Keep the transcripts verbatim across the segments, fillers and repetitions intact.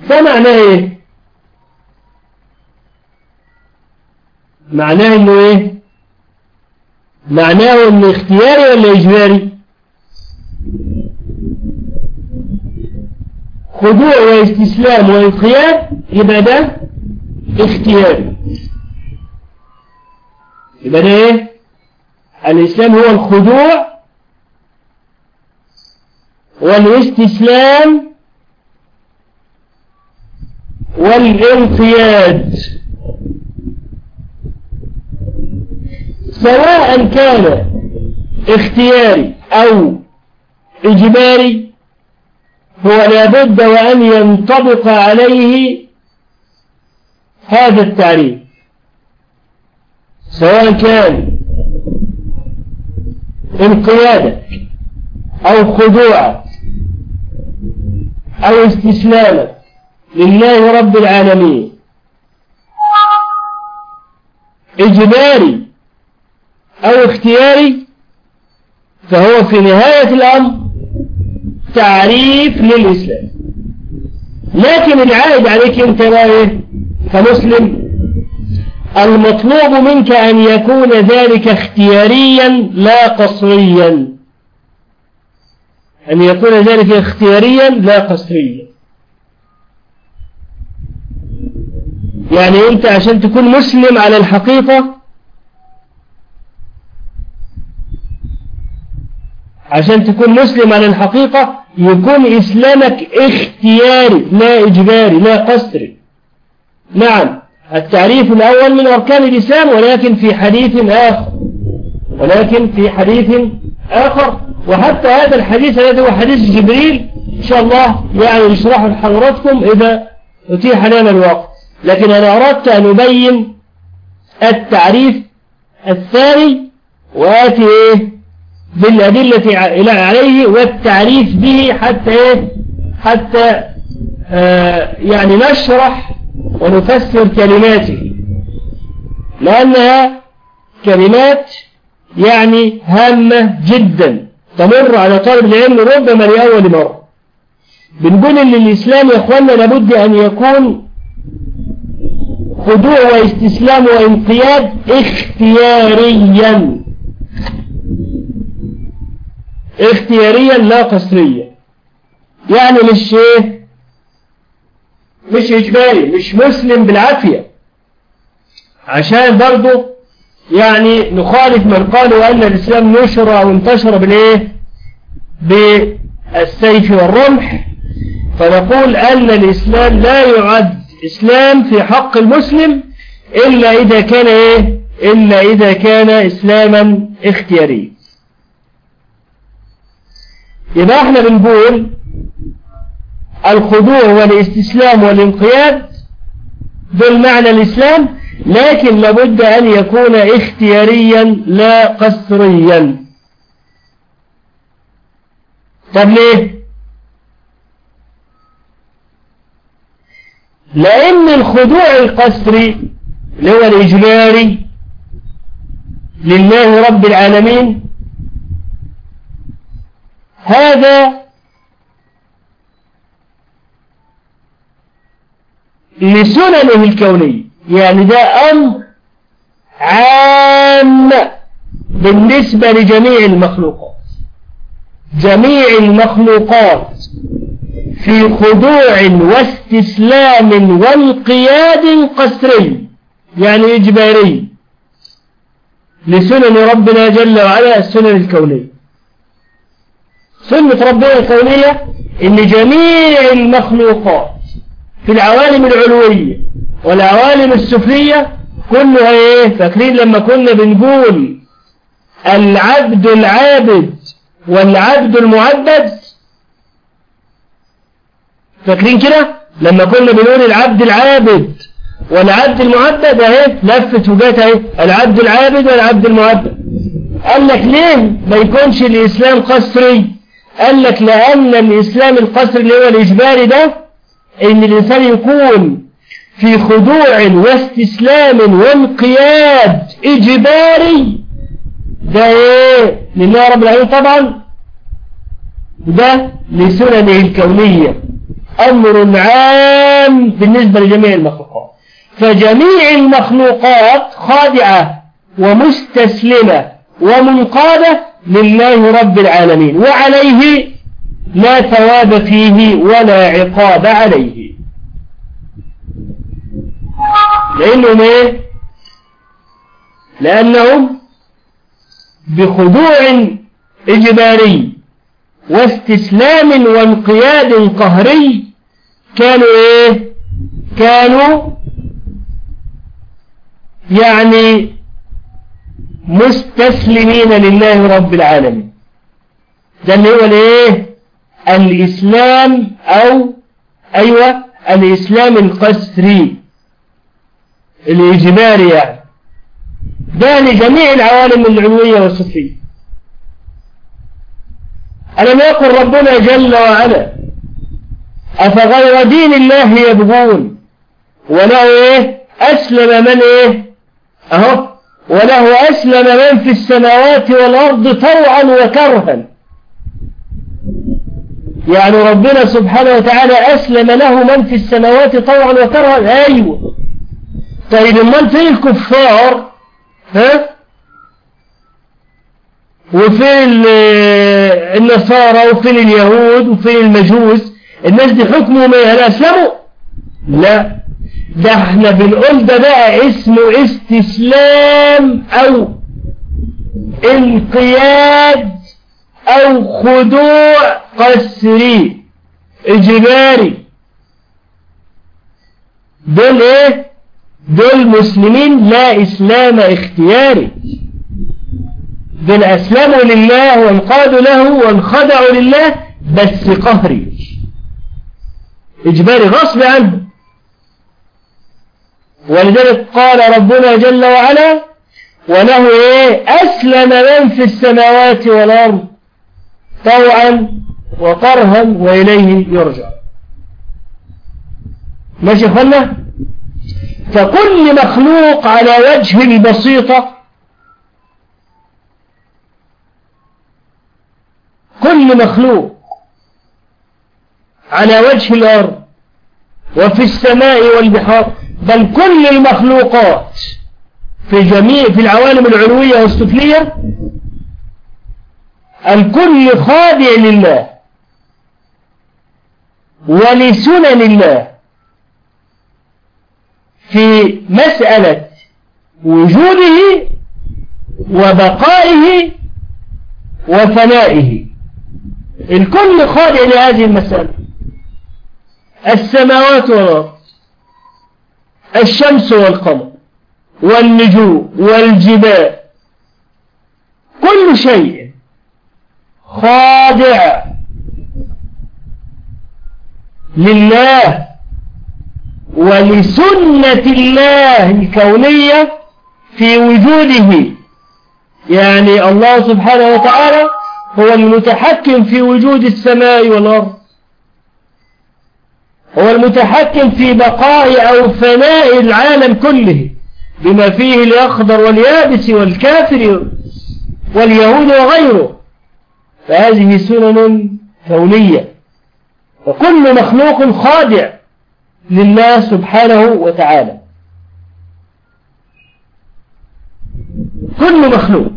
ده معناه ايه؟ معناه انه ايه؟ معناه انه اختياري ولا اجباري؟ خضوع واستسلام وانقياد يبقى ده اختياري. يبقى ده ايه؟ الاسلام هو الخضوع والاستسلام والانقياد، سواء كان اختياري او اجباري، هو لابد وان ينطبق عليه هذا التعريف، سواء كان انقيادا او خضوعا او استسلاما لله رب العالمين، اجباري او اختياري، فهو في نهاية الامر تعريف للاسلام. لكن العائد عليك انت بقى ايه كمسلم؟ المطلوب منك ان يكون ذلك اختياريا لا قصريا، ان يكون ذلك اختياريا لا قصريا. يعني انت عشان تكون مسلم على الحقيقة، عشان تكون مسلم على الحقيقة يكون إسلامك اختياري لا إجباري لا قصري. نعم التعريف الأول من أركان الإسلام، ولكن في حديث آخر ولكن في حديث آخر وحتى هذا الحديث الذي هو حديث جبريل إن شاء الله يعني نشرحه لحضراتكم إذا أتيح لنا الوقت. لكن أنا أردت أن أبين التعريف الثاني وآتي إيه بالأدلة عليه والتعريف به حتى إيه حتى آه يعني نشرح ونفسر كلماته، لأنها كلمات يعني هامة جدا تمر على طالب العلم ربما لأول مرة. بنقول إن الإسلام يا أخوانا لابد أن يكون خضوع واستسلام وانقياد اختياريا اختياريا لا قصريا. يعني مش ايه مش اجباري، مش مسلم بالعافية، عشان برضو يعني نخالف من قالوا ان الاسلام نشر او انتشر بالايه بالسيف والرمح، فنقول ان الاسلام لا يعد اسلام في حق المسلم الا اذا كان ايه الا اذا كان اسلاما اختياريا. يبقى احنا بنقول الخضوع والاستسلام والانقياد دول معنى الإسلام، لكن لابد أن يكون اختياريا لا قصريا. طب ليه؟ لأن الخضوع القصري اللي هو الإجباري لله رب العالمين هذا لسننه الكونية، يعني ده أمر عام بالنسبة لجميع المخلوقات. جميع المخلوقات في خضوع واستسلام وانقياد قصري يعني إجباري لسنن ربنا جل وعلا السنن الكونية. سنة ربنا الكونية إن جميع المخلوقات في العوالم العلوية والعوالم السفلية كلها ايه؟ فاكرين لما كنا بنقول العبد العابد والعبد المعبد؟ فاكرين كده لما كنا بنقول العبد العابد والعبد المعبد اهي لفت وجات اهي العبد العابد والعبد المعبد. قال لك ليه ما يكونش الإسلام قصري؟ قال لك لأن الإسلام القصري اللي هو الإجباري ده إن الإنسان يكون في خضوع واستسلام وانقياد إجباري، ده إيه لله رب العالمين طبعا، ده لسننه الكونية أمر عام بالنسبة لجميع المخلوقات. فجميع المخلوقات خاضعة ومستسلمة ومنقادة لله رب العالمين، وعليه لا ثواب فيه ولا عقاب عليه. لأنهم إيه؟ لأنهم بخضوع إجباري واستسلام وانقياد قهري كانوا إيه؟ كانوا يعني مستسلمين لله رب العالمين. ده اللي هو الايه؟ الإسلام، أو أيوة الإسلام القسري الإجباري يعني. ده لجميع العوالم العلوية والسفلية. ألم يقل ربنا جل وعلا أفغير دين الله يبغون وله إيه؟ أسلم من إيه؟ أهو وله أسلم من في السماوات والأرض طوعا وكرها. يعني ربنا سبحانه وتعالى أسلم له من في السماوات طوعا وكرها. أيوة. طيب من فين الكفار؟ ها؟ وفين النصارى وفين اليهود وفين المجوس؟ الناس دي حكمهم ايه؟ هل أسلموا؟ لا، ده احنا بنقول ده بقى اسمه استسلام أو انقياد أو خضوع قسري إجباري. دول ايه؟ دول مسلمين لا إسلام اختياري. دول أسلموا لله وانقادوا له وانخدعوا لله بس قهري إجباري غصب عنه. ولذلك قال ربنا جل وعلا وله إيه؟ أسلم من في السماوات والأرض طوعا وكرها وإليه يرجع. ماشي خلنا. فكل مخلوق على وجه البسيطة، كل مخلوق على وجه الأرض وفي السماء والبحار، بل كل المخلوقات في جميع في العوالم العلوية والسفلية، الكل خاضع لله ولسنن الله في مسألة وجوده وبقائه وفنائه. الكل خاضع لهذه المسألة. السماوات والأرض، الشمس والقمر والنجوم والجبال، كل شيء خاضع لله ولسنة الله الكونية في وجوده. يعني الله سبحانه وتعالى هو المتحكم في وجود السماء والأرض، هو المتحكم في بقاء أو فناء العالم كله بما فيه الأخضر واليابس والكافر واليهود وغيره. فهذه سنن كونية، وكل مخلوق خاضع لله سبحانه وتعالى. كل مخلوق،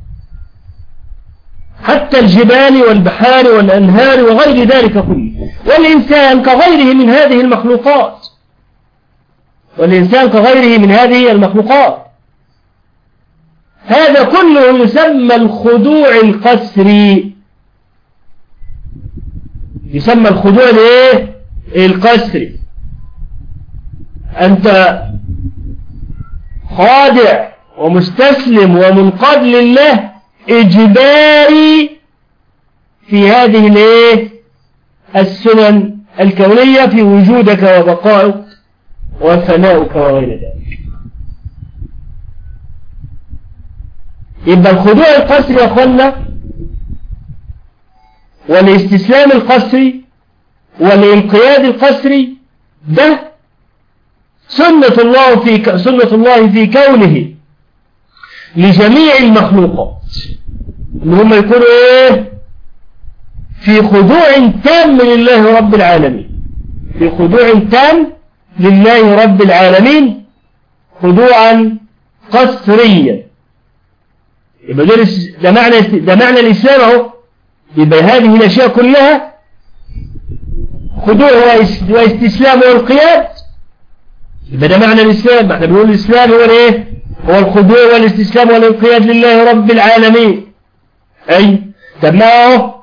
حتى الجبال والبحار والأنهار وغير ذلك كله. والإنسان كغيره من هذه المخلوقات، والإنسان كغيره من هذه المخلوقات. هذا كله يسمى الخضوع القسري، يسمى الخضوع الايه؟ القسري. أنت خاضع ومستسلم ومنقاد لله إجباري في هذه الايه؟ السنن الكونية في وجودك وبقائك وفناؤك وغير ذلك. يبقى الخضوع القسري يا أخوانا والاستسلام القسري والانقياد القسري ده سنة الله في سنة الله في كونه لجميع المخلوقات، ان هم يكونوا ايه؟ في خضوع تام لله رب العالمين، بخضوع تام لله رب العالمين خضوعا قسريا. يبقى ده معنى ده معنى الإسلام اهو. يبقى هذه الأشياء كلها خضوع واستسلام والانقياد. يبقى ده معنى الإسلام. احنا بنقول الإسلام هو الايه؟ هو الخضوع والاستسلام والانقياد لله رب العالمين. أي طب ما هو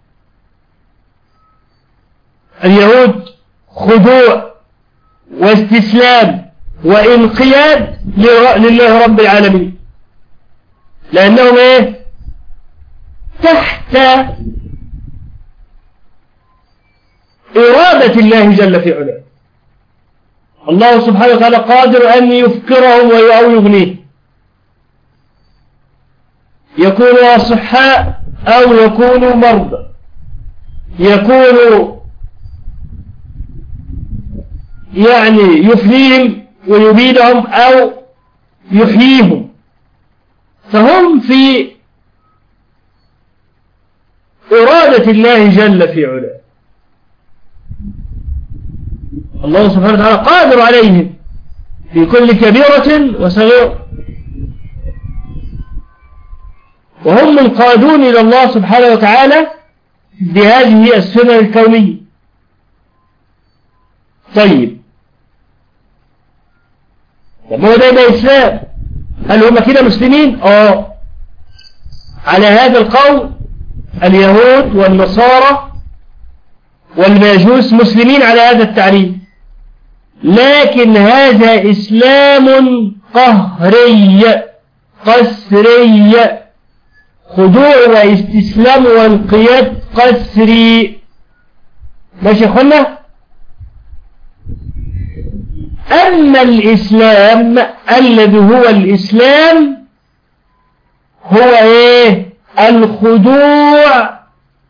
اليهود خضوع واستسلام وانقياد لله رب العالمين، لأنهم ايه؟ تحت إرادة الله جل في علاه. الله سبحانه وتعالى قادر أن يفكرهم أو يغنيهم، يكونوا أصحاء أو يكونوا مرضى، يكونوا يعني يفنيهم ويبيدهم أو يحييهم، فهم في إرادة الله جل في علاه. الله سبحانه وتعالى قادر عليهم في كل كبيرة وصغيرة، وهم منقادون إلى الله سبحانه وتعالى بهذه السنن الكونية. طيب طب هو ده ده إسلام، هل هم كده مسلمين؟ آه على هذا القول اليهود والنصارى والمجوس مسلمين على هذا التعريف، لكن هذا إسلام قهري قسري، خضوع واستسلام وانقياد قسري. ماشي يا اخوانا؟ أما الإسلام الذي هو الإسلام هو إيه؟ الخضوع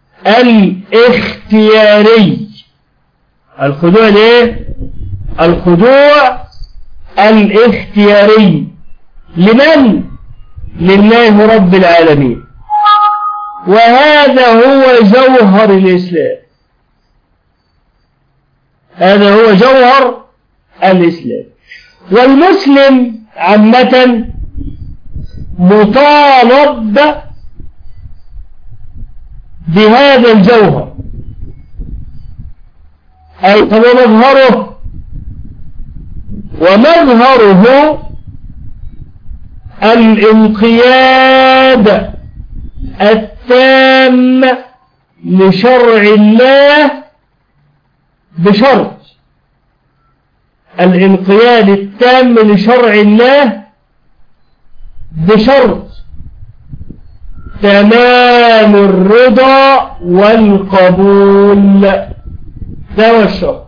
الاختياري. الخضوع الايه؟ الخضوع الاختياري لمن؟ لله رب العالمين. وهذا هو جوهر الإسلام، هذا هو جوهر الإسلام. والمسلم عامة مطالب بهذا الجوهر، أي مظهره ومظهره الانقياد التام لشرع الله، بشرط الانقياد التام لشرع الله بشرط تمام الرضا والقبول. ده هو الشرط.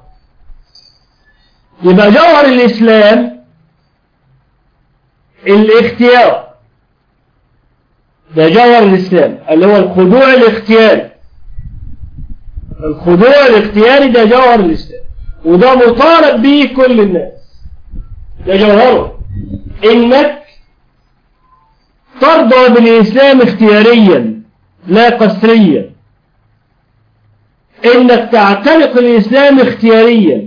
يبقى جوهر الإسلام الاختيار، ده جوهر الإسلام اللي هو الخضوع الاختياري. الخضوع الاختياري ده جوهر الإسلام، وده مطالب به كل الناس. ده جوهره، إنك ترضى بالإسلام اختياريا لا قسريا، إنك تعتنق الإسلام اختياريا،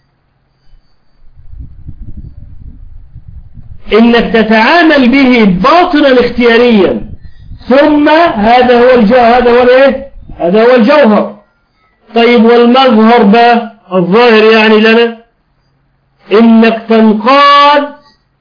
إنك تتعامل به باطنا اختياريا، ثم هذا هو الجوهر. هذا هو الايه؟ هذا هو الجوهر. طيب والمظهر بقى الظاهر يعني لنا إنك تنقاد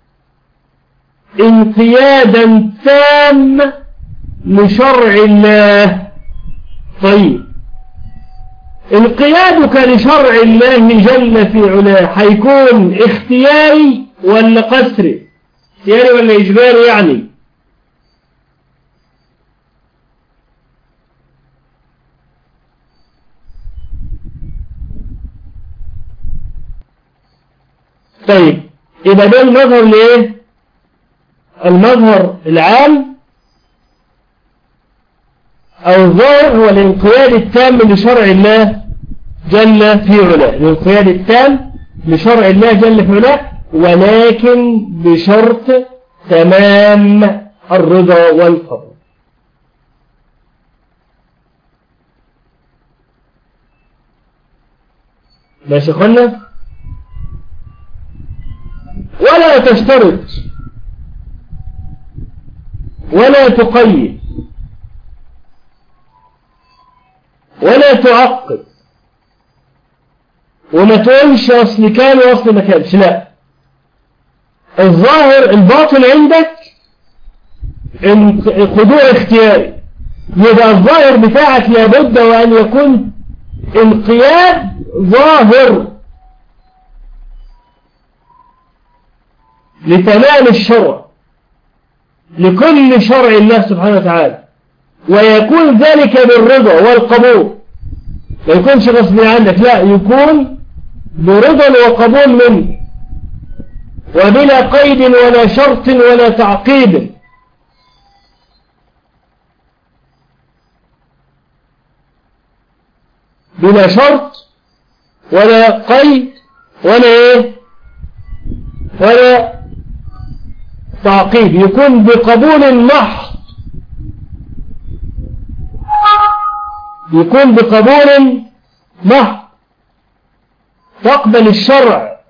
انقيادا تام لشرع الله. طيب انقيادك لشرع الله جل في علاه هيكون اختياري ولا قسري؟ اختياري ولا إجباري يعني؟ طيب يبقى ده المظهر ليه؟ المظهر العام أو الظاهر هو الانقياد التام لشرع الله جل في علاه، الانقياد التام لشرع الله جل في علاه، ولكن بشرط تمام الرضا والقبول. ماشي قلنا. ولا تشترط ولا تقيد ولا تعقد وما تقولش أصل كان وأصل ما كانش. لا، الظاهر الباطن عندك خضوع اختياري، يبقى الظاهر بتاعك لابد وأن يكون انقياد ظاهر لتمام الشرع لكل شرع الله سبحانه وتعالى، ويكون ذلك بالرضا والقبول، ما يكونش غصب عنك، لا، يكون برضا وقبول منك وبلا قيد ولا شرط ولا تعقيد. بلا شرط ولا قيد ولا ايه ولا تعقيد، يكون بقبول محض، يكون بقبول محض، تقبل الشرع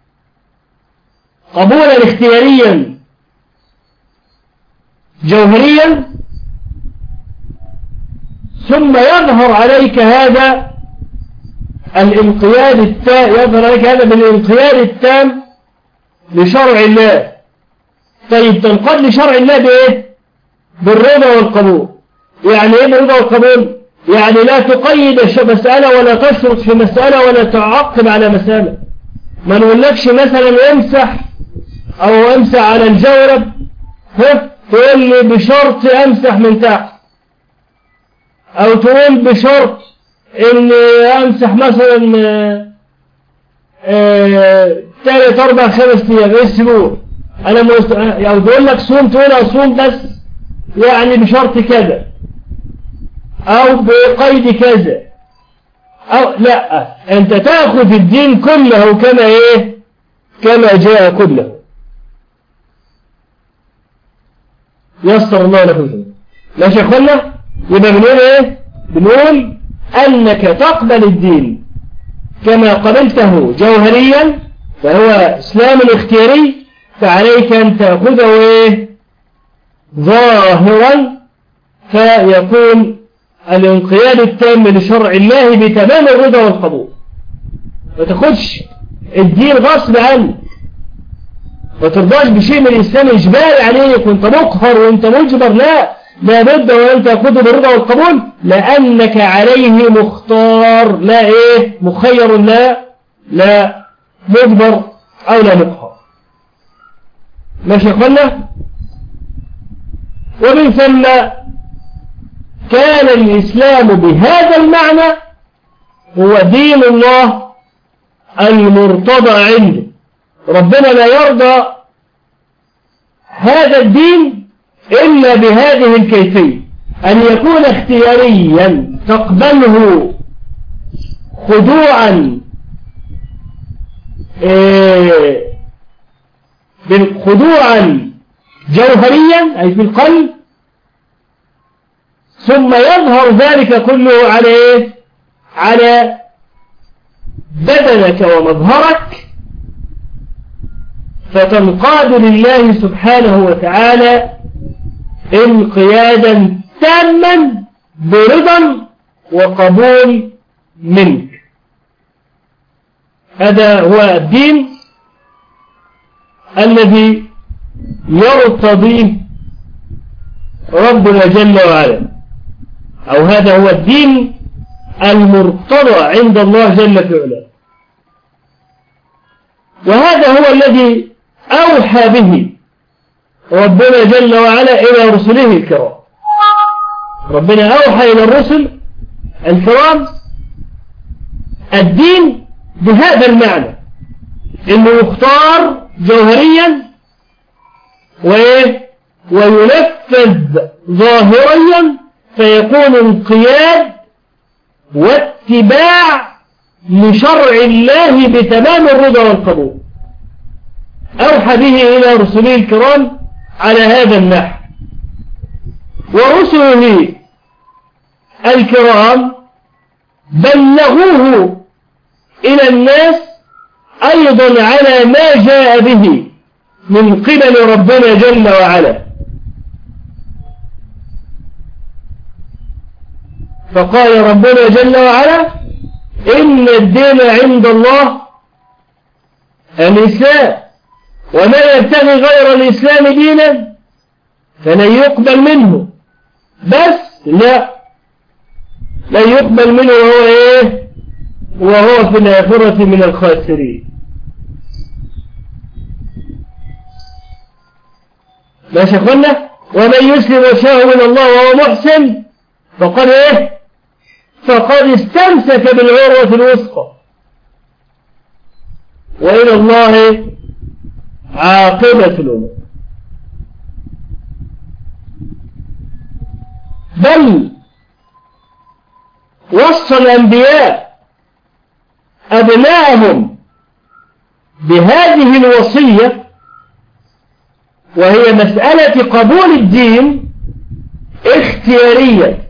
قبولا اختياريا جوهريا، ثم يظهر عليك هذا الانقياد التام، يظهر عليك هذا بالانقياد التام لشرع الله. طيب تنقاد لشرع الله بايه؟ بالرضا والقبول. يعني ايه بالرضا والقبول؟ يعني لا تقيد مسألة ولا تشرط في مسألة ولا تعقب على مسألة. ما نقولكش مثلا امسح او امسح على الجورب، ها تقول لي بشرط امسح من تحت، او تقول بشرط ان امسح مثلا ثلاث اربع خمس ايام اسبوع. انا مست... يعني بقول لك صوم، تقول اصوم بس يعني بشرط كذا او بقيد كذا، او لا، انت تاخذ الدين كله كما ايه كما جاء كله. يسر الله لكم. ماشي يا اخوانا؟ يبقى بنقول ايه؟ بنقول انك تقبل الدين كما قبلته جوهريا فهو اسلام اختياري، فعليك ان تاخذه ايه ظاهرا، فيكون الانقياد التام لشرع الله بتمام الرضا والقبول. ما تاخدش الدين غصب عنك، ما ترضاش بشيء من الإسلام إجباري عليك وانت مقهر وانت مجبر، لا، لابد وأن تأخذه بالرضا والقبول لأنك عليه مختار، لا إيه مخير، لا لا مجبر أو لا مقهر. ماشي يا أخوانا؟ ومن ثم كان الإسلام بهذا المعنى هو دين الله المرتضى عنده. ربنا لا يرضى هذا الدين إلا بهذه الكيفية، أن يكون اختياريا تقبله خضوعا إيه خضوعا جوهريا أي في القلب، ثم يظهر ذلك كله على إيه؟ على بدنك ومظهرك، فتنقاد لله سبحانه وتعالى انقيادا تاما برضا وقبول منك. هذا هو الدين الذي يرتضيه ربنا جل وعلا، أو هذا هو الدين المرتضى عند الله جل في علاه. وهذا هو الذي أوحى به ربنا جل وعلا إلى رسله الكرام. ربنا أوحى إلى الرسل الكرام الدين بهذا المعنى، إنه يختار جوهريا وينفذ ظاهريا، فيكون انقياد واتباع لشرع الله بتمام الرضا والقبول. أوحى به إلى رسله الكرام على هذا النحو. ورسله الكرام بلغوه إلى الناس أيضا على ما جاء به من قبل ربنا جل وعلا. فقال ربنا جل وعلا إن الدين عند الله الإسلام ومن يبتغي غير الإسلام دينا فلن يقبل منه. بس لا لن يقبل منه وهو إيه وهو في الآخرة من الخاسرين. ماشي أخوانا. ومن يسلم وجهه من الله وهو محسن فقد إيه فقد استمسك بالعروة الوثقى وإلى الله عاقبة الأمور. بل وصى الأنبياء أبناءهم بهذه الوصية، وهي مسألة قبول الدين اختياريا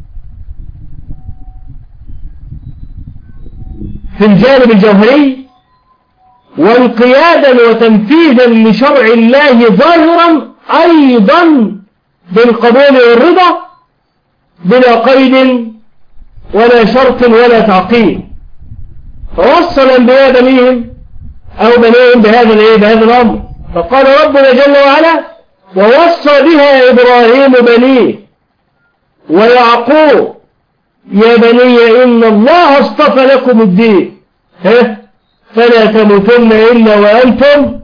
في الجانب الجوهري، وانقيادا وتنفيذا لشرع الله ظاهرا أيضا بالقبول والرضا بلا قيد ولا شرط ولا تعقيد. فوصى الأنبياء بنيهم أو بنيهم بهذا بهذا الأمر. فقال ربنا جل وعلا ووصى بها إبراهيم بنيه ويعقوب يا بني إن الله اصطفى لكم الدين فلا تموتن إلا وأنتم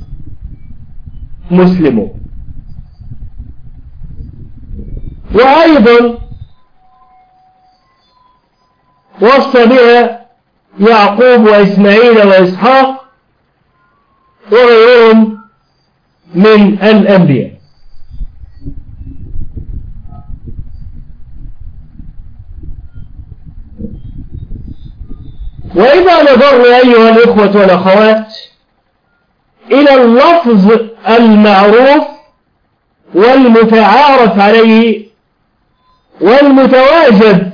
مسلمون. وأيضا وصى بها يعقوب وإسماعيل وإسحاق وغيرهم من الأنبياء. وإذا نظرنا أيها الإخوة والأخوات إلى اللفظ المعروف والمتعارف عليه والمتواجد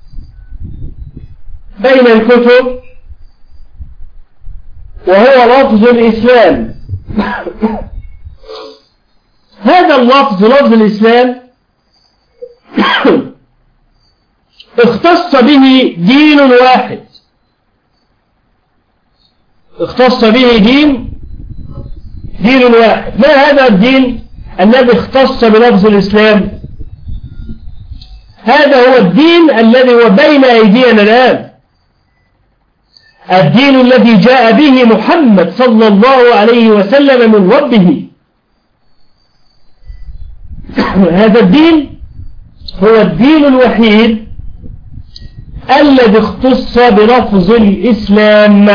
بين الكتب وهو لفظ الإسلام، هذا اللفظ لفظ الإسلام اختص به دين واحد، اختص به دين دين واحد. ما هذا الدين الذي اختص بلفظ الإسلام؟ هذا هو الدين الذي هو بين أيدينا الآن، الدين الذي جاء به محمد صلى الله عليه وسلم من ربه. هذا الدين هو الدين الوحيد الذي اختص بلفظ الإسلام.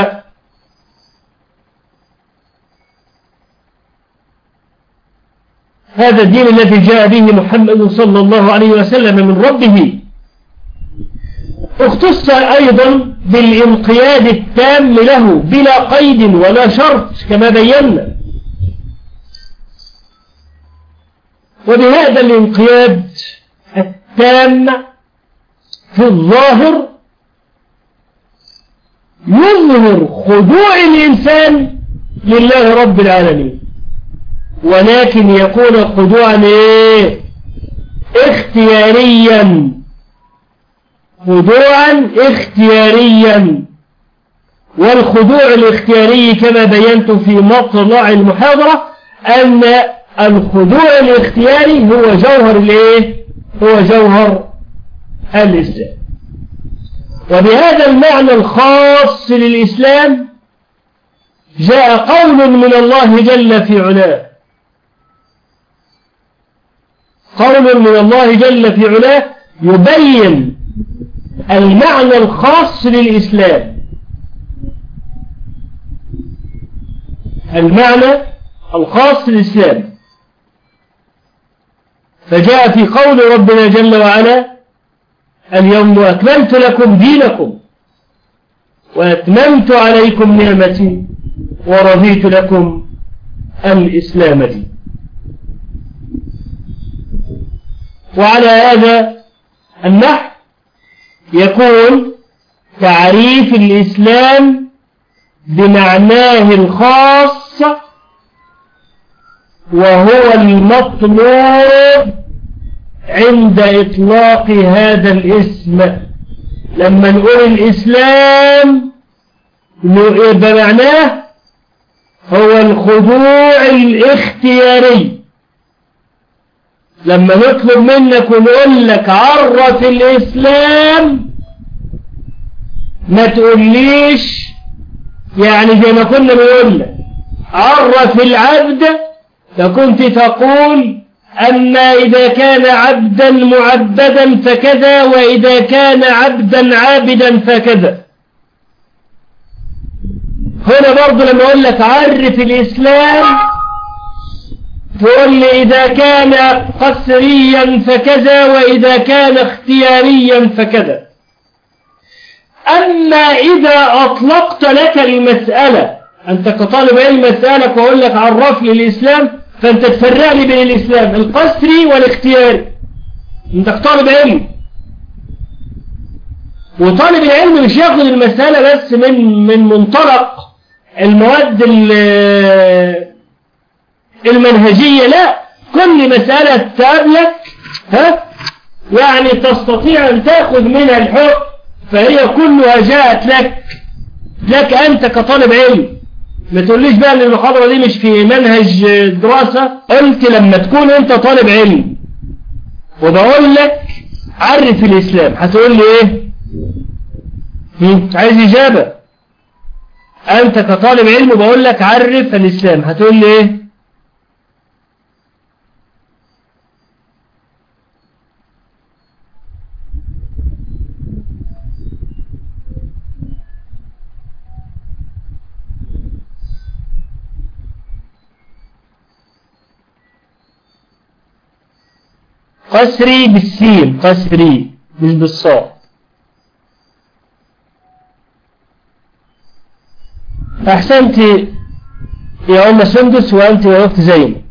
هذا الدين الذي جاء به محمد صلى الله عليه وسلم من ربه اختص أيضا بالانقياد التام له بلا قيد ولا شرط كما بينا. وبهذا الانقياد التام في الظاهر يظهر خضوع الإنسان لله رب العالمين، ولكن يكون خضوعا ايه اختياريا، خضوعا اختياريا. والخضوع الاختياري كما بينت في مطلع المحاضرة أن الخضوع الاختياري هو جوهر الايه هو جوهر الإسلام. وبهذا المعنى الخاص للإسلام جاء قول من الله جل في علاه، قول من الله جل في علاه يبين المعنى الخاص للإسلام، المعنى الخاص للإسلام. فجاء في قول ربنا جل وعلا اليوم أكملت لكم دينكم وأتممت عليكم نعمتي ورضيت لكم الإسلام دين. وعلى هذا النحو يكون تعريف الإسلام بمعناه الخاص وهو المطلوب عند إطلاق هذا الاسم. لما نقول الإسلام بمعناه هو الخضوع الاختياري. لما نطلب منك ونقول لك عرف الإسلام ما تقوليش يعني زي ما كنا بنقول لك عرف العبد، فكنت تقول أما إذا كان عبدا معبدا فكذا، وإذا كان عبدا عابدا فكذا. هنا برضو لما أقول لك عرف الإسلام تقول لي إذا كان قسريا فكذا، وإذا كان اختياريا فكذا. أما إذا أطلقت لك المسألة، أنت كطالب علم مسألك وأقول لك عرف لي الإسلام، فأنت تفرق لي بين الإسلام القسري والاختياري. أنت كطالب علم، وطالب العلم مش ياخد المسألة بس من من منطلق المواد المنهجية، لا، كل مسألة تقابلك ها يعني تستطيع أن تأخذ منها الحكم، فهي كلها جاءت لك لك أنت كطالب علم. ما تقوليش بقى ان المحاضرة دي مش في منهج دراسة. قلت لما تكون انت طالب علم وبقول لك عرف الإسلام هتقول لي ايه؟ عايز إجابة. أنت كطالب علم وبقول لك عرف الإسلام هتقول لي ايه؟ قسري بالسين، قسري مش بالصاد. أحسنت يا أم سندس، وأنت يا أخت زينب.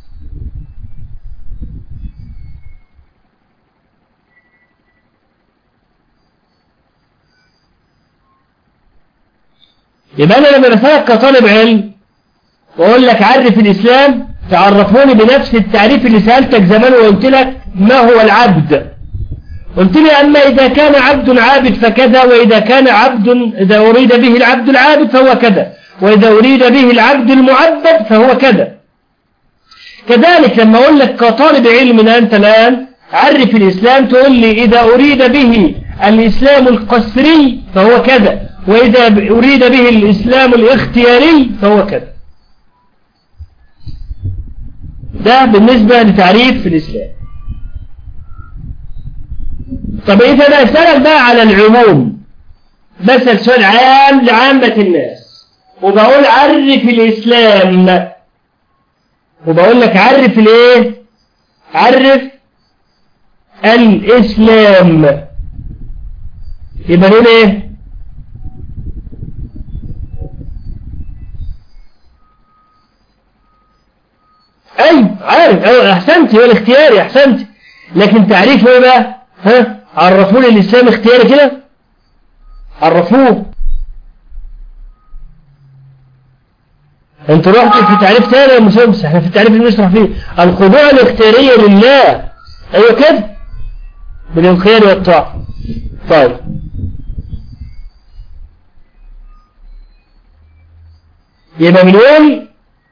يبقى أنا لما بسألك كطالب علم وأقول لك عرف الإسلام تعرفوني بنفس التعريف اللي سألتك زمان وقلت لك ما هو العبد. قلت لي أما إذا كان عبد عابد فكذا، وإذا كان عبد إذا أريد به العبد العابد فهو كذا، وإذا أريد به العبد المعبد فهو كذا. كذلك لما أقول لك كطالب علم أنت الآن عرف الإسلام تقول لي إذا أريد به الإسلام القسري فهو كذا، وإذا أريد به الإسلام الاختياري فهو كذا. ده بالنسبة لتعريف الإسلام. طب إذا أنا أسألك بقى على العموم، بسأل سؤال عام لعامة الناس وبقول عرف الإسلام، وبقول لك عرف الإيه؟ عرف الإسلام، يبقى نقول إيه؟ أي عارف، أيوة أحسنت، هو الاختياري أحسنت، لكن تعريفه إيه بقى؟ ها عرفوا لي الإسلام اختياري كده، عرفوه. انتوا رحتوا في تعريف تاني يا مسامس، احنا في التعريف اللي نشرح فيه الخضوع الاختياري لله. ايوه كده، بالانقياد والطاعة. طيب يبقى بنقول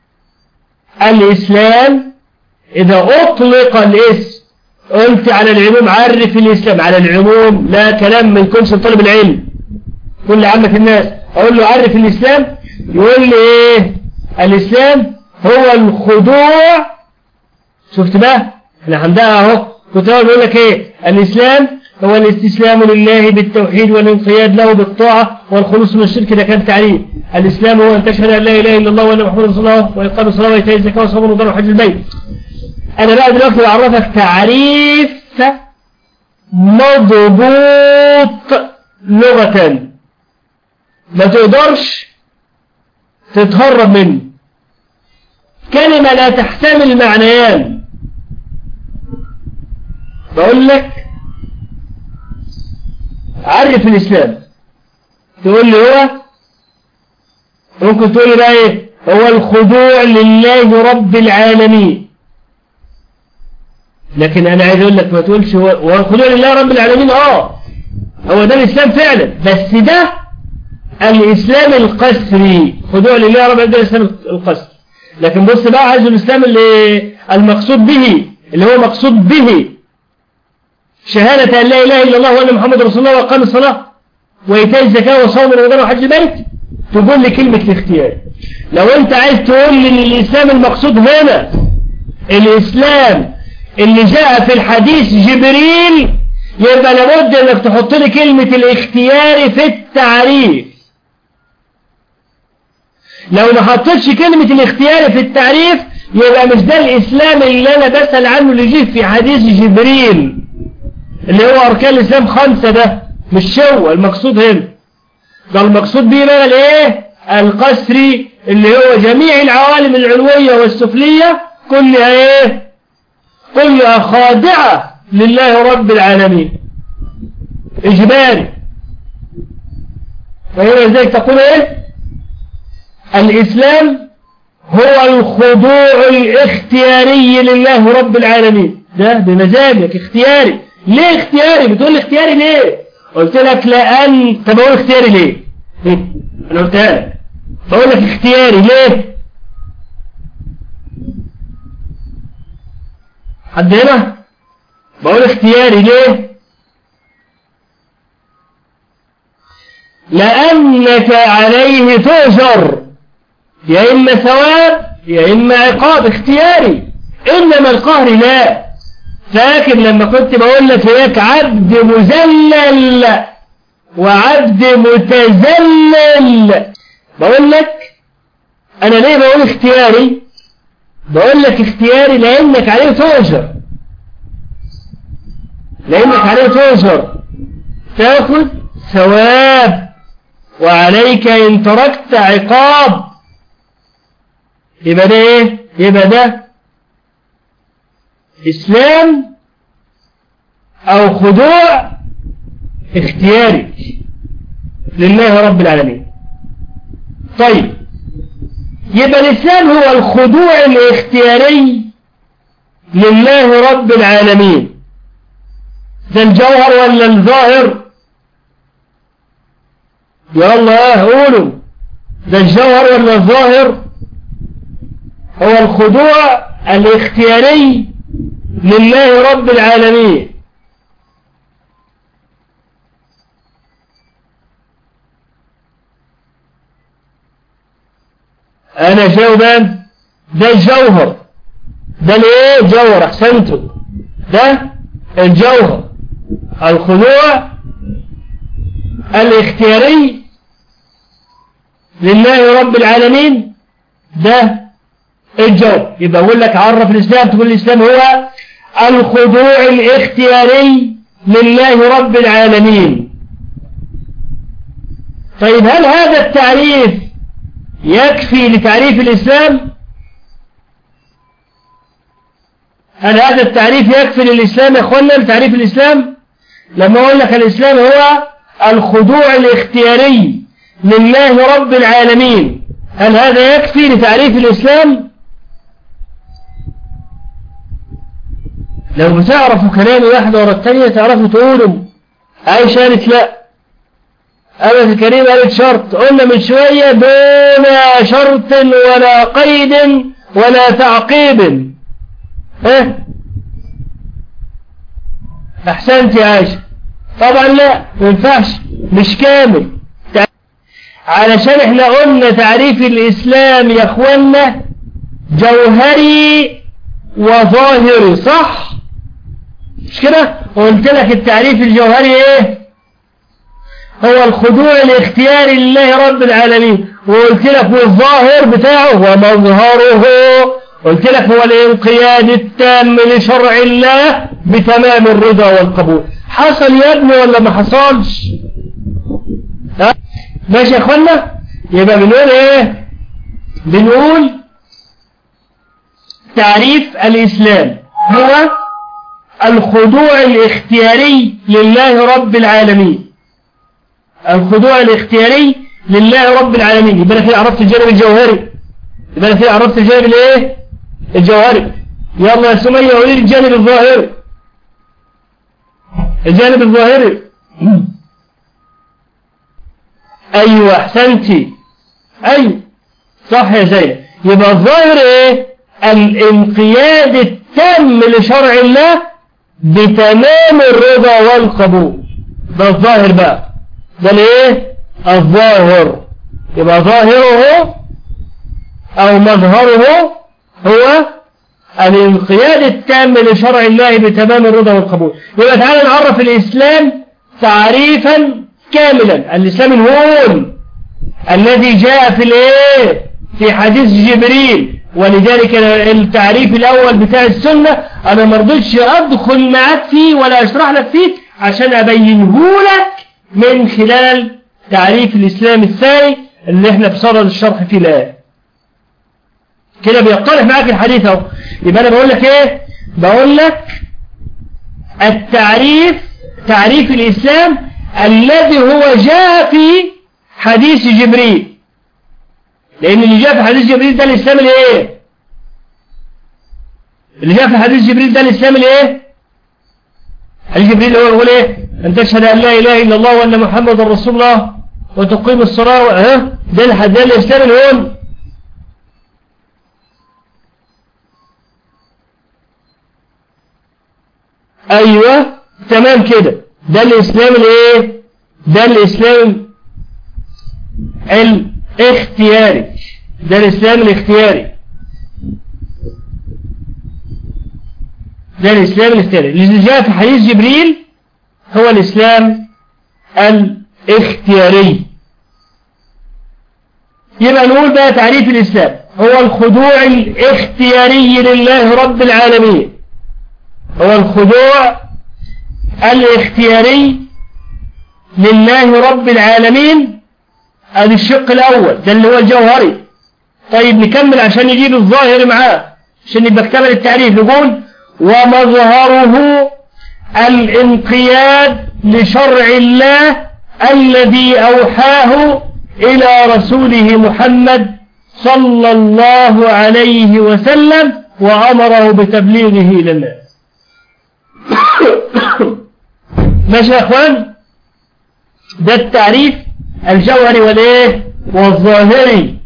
الإسلام إذا أطلق الاسم، قلت على العموم عرف الإسلام على العموم، لا كلام ما يكونش طالب العلم كل عامة الناس أقول له عرف الإسلام يقول لي إيه؟ الإسلام هو الخضوع. شفت بقى احنا عندها اهو، كنت أقول بقول لك إيه؟ الإسلام هو الاستسلام لله بالتوحيد والانقياد له بالطاعة والخلوص من الشرك. ده كان تعريف. الإسلام هو أن تشهد أن لا إله إلا الله وأن محمدا رسول الله وإقام الصلاة وإيتاء الزكاة وصوم رمضان وحج البيت. أنا بقى دلوقتي بعرفك تعريف مضبوط لغة ما تقدرش تتهرب منه. كلمة لا تحتمل معنيان، بقول لك عرف الإسلام تقول لي هو ممكن تقول لي بقى ايه؟ هو الخضوع لله رب العالمين. لكن انا عايز اقول لك ما تقولش هو, هو الخضوع لله رب العالمين. اه هو ده الاسلام فعلا، بس ده الاسلام القسري. خضوع لله رب العالمين ده الاسلام القسري. لكن بص بقى، عايز الاسلام اللي المقصود به، اللي هو مقصود به شهادة أن لا إله إلا الله وأن محمد رسول الله وأقام الصلاة وإيتاء الزكاة وصوم رمضان وحج البيت، تقول لي كلمة الاختيار. لو أنت عايز تقول لي إن الإسلام المقصود هنا الإسلام اللي جاء في الحديث جبريل، يبقى لابد أنك تحط لي كلمة الاختيار في التعريف. لو ما حطيتش كلمة الاختيار في التعريف يبقى مش ده الإسلام اللي أنا بسأل عنه اللي جه في حديث جبريل اللي هو أركان الإسلام خمسة. ده مش هو المقصود هنا. ده المقصود به بقى الايه؟ القسري، اللي هو جميع العوالم العلوية والسفلية كلها ايه؟ كلها خاضعة لله رب العالمين إجباري. وهنا ازاي تقول ايه؟ الإسلام هو الخضوع الاختياري لله رب العالمين. ده بمزاجك اختياري. ليه اختياري؟ بتقول لي اختياري ليه؟ قلت لك لأن طب اقول اختياري ليه؟ انا قلتها لك. بقول لك اختياري ليه؟ حد هنا؟ بقول اختياري ليه؟ لأنك عليه تؤجر، يا إما ثواب يا إما عقاب. اختياري. إنما القهر لا. فاكر لما كنت بقول لك هيك عبد مذلل وعبد متذلل، بقول لك أنا ليه بقول اختياري؟ بقول لك اختياري لأنك عليه تؤجر، لأنك عليه تؤجر تأخذ ثواب، وعليك إن تركت عقاب. يبقى ده ايه؟ يبقى ده إسلام أو خضوع اختياري لله رب العالمين. طيب يبقى الإسلام هو الخضوع الاختياري لله رب العالمين. ده الجوهر ولا الظاهر؟ يا الله قولوا، ده الجوهر ولا الظاهر؟ هو الخضوع الاختياري لله رب العالمين. انا جاوبان. ده الجوهر. ده الايه؟ الجوهر. احسنتوا. ده الجوهر، الخضوع الاختياري لله رب العالمين. ده الجوهر. يبقى اقول لك عرف الاسلام، تقول الاسلام هو الخضوع الاختياري لله رب العالمين. طيب هل هذا التعريف يكفي لتعريف الإسلام؟ هل هذا التعريف يكفي للإسلام يا أخوانا لتعريف الإسلام؟ لما أقول لك الإسلام هو الخضوع الاختياري لله رب العالمين، هل هذا يكفي لتعريف الإسلام؟ لو بتعرفوا كلامي واحدة ورا الثانية تعرفوا تقولوا. عايشة قالت لا، أبا الكريم قالت شرط. قلنا من شوية دون شرط ولا قيد ولا تعقيب. ها أحسنت يا عايشة. طبعا لا، ما ينفعش، مش كامل. علشان احنا قلنا تعريف الإسلام يا اخوانا جوهري وظاهري، صح؟ مش كده؟ قلت لك التعريف الجوهري ايه؟ هو الخضوع الاختياري لله رب العالمين. وقلت لك والظاهر بتاعه ومظهره، قلت لك هو الانقياد التام لشرع الله بتمام الرضا والقبول. حصل يا ابني ولا ما حصلش؟ ها ماشي يا اخوانا؟ يبقى بنقول ايه؟ بنقول تعريف الإسلام هو الخضوع الاختياري لله رب العالمين، الخضوع الاختياري لله رب العالمين. يبقى أنا كده عرفت الجانب الجوهري، يبقى أنا كده عرفت الجانب الايه الجوهري. يلا يا سمية قولي لي الجانب الظاهري. الجانب الظاهري أيوة أحسنتي، أيوة صح يا زينب. يبقى الظاهر إيه؟ الانقياد التام لشرع الله بتمام الرضا والقبول. ده الظاهر بقى، ده الايه الظاهر. يبقى ظاهره أو مظهره هو الانقياد التام لشرع الله بتمام الرضا والقبول. يبقى تعالى نعرف الإسلام تعريفا كاملا. الإسلام الهون الذي جاء في الايه في حديث جبريل. ولذلك التعريف الأول بتاع السنة أنا ما رضيتش أدخل معك فيه ولا أشرح لك فيه عشان أبينه لك من خلال تعريف الإسلام الثاني اللي احنا بصدد الشرح فيه الآن. كده بيقترح معاك الحديث اهو. يبقى أنا بقول لك إيه؟ بقول لك التعريف تعريف الإسلام الذي هو جاء في حديث جبريل. لأن اللي جاء في حديث جبريل ده الإسلام الإيه؟ اللي جاء في حديث جبريل ده الإسلام الإيه؟ حديث جبريل هو يقول إيه؟ أن تشهد أن لا إله إلا الله وأن محمد رسول الله وتقيم الصلاة. ها؟ ده ده الإسلام الهون. أيوة تمام كده، ده الإسلام الإيه؟ ده الإسلام الاختياري، ده الإسلام الاختياري، ده الإسلام الاختياري اللي جاء في حديث جبريل هو الإسلام الاختياري. يبقى نقول بقى تعريف الإسلام هو الخضوع الاختياري لله رب العالمين. هو الخضوع الاختياري لله رب العالمين. هذا الشق الأول، ده اللي هو الجوهري. طيب نكمل عشان نجيب الظاهر معاه عشان يبقى اكتمل التعريف. نقول ومظهره الانقياد لشرع الله الذي أوحاه إلى رسوله محمد صلى الله عليه وسلم وأمره بتبليغه إلى الناس. ماشي يا أخوان؟ ده التعريف الجوهري والايه والظاهري.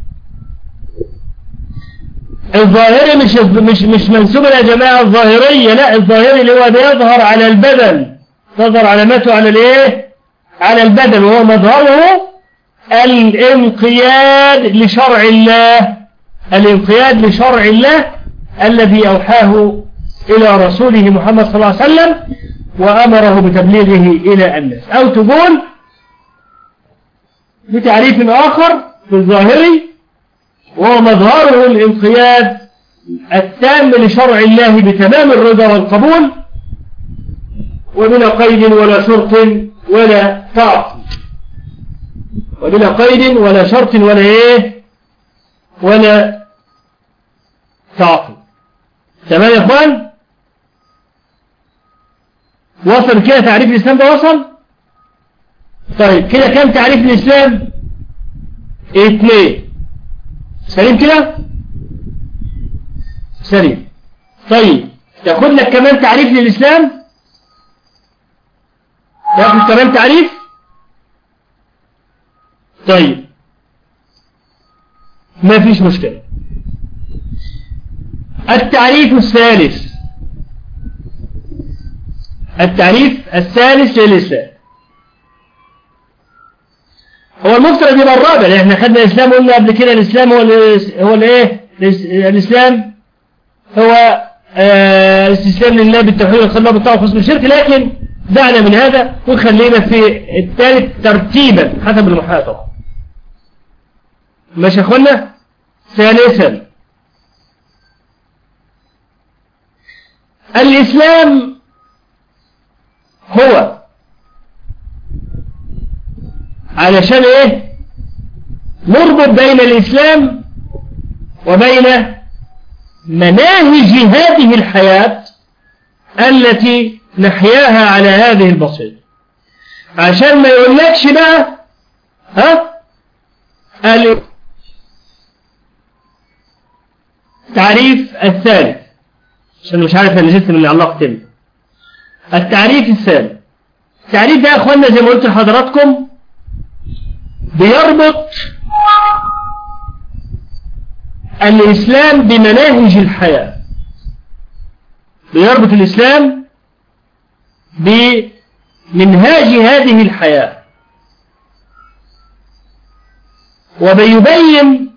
الظاهري مش مش مش منسوب يا جماعه الظاهريه، لا الظاهري اللي هو بيظهر على البدن، تظهر علامته على الايه على البدن، وهو مظهره الانقياد لشرع الله، الانقياد لشرع الله الذي اوحاه الى رسوله محمد صلى الله عليه وسلم وامره بتبليغه الى الناس. او تقول بتعريف آخر في الظاهري وهو مظهره الانقياد التام لشرع الله بتمام الرضا والقبول وبلا قيد ولا شرط ولا تعطيل، وبلا قيد ولا شرط ولا ايه ولا تعطيل. تمام يا اخوان؟ وصل كده تعريف الإسلام ده؟ وصل؟ طيب كده كم تعريف الإسلام؟ اثنين. سليم كده؟ سليم. طيب تاخد لك كمان تعريف للإسلام؟ تاخد كمان تعريف؟ طيب ما فيش مشكلة. التعريف الثالث، التعريف الثالث للإسلام هو المفترض يبقى الرابع، لأن احنا خدنا الإسلام قلنا قبل كده الإسلام هو هو الايه الإسلام هو آه الاستسلام لله بالتوحيد والخدمة بالطاعة وحسن الشرك، لكن دعنا من هذا وخلينا في الثالث ترتيبا حسب المحاضرة طبعا. ماشي يا اخوانا؟ ثالثا الإسلام هو علشان ايه نربط بين الإسلام وبين مناهج هذه الحياة التي نحياها على هذه البسيطة، عشان ما يقولكش بقى ها؟ التعريف الثالث، عشان مش عارف أنا جبت من علاقة تاني. التعريف الثالث، التعريف ده يا أخوانا زي ما قلت لحضراتكم بيربط الإسلام بمناهج الحياة، بيربط الإسلام بمنهاج هذه الحياة، وبيبين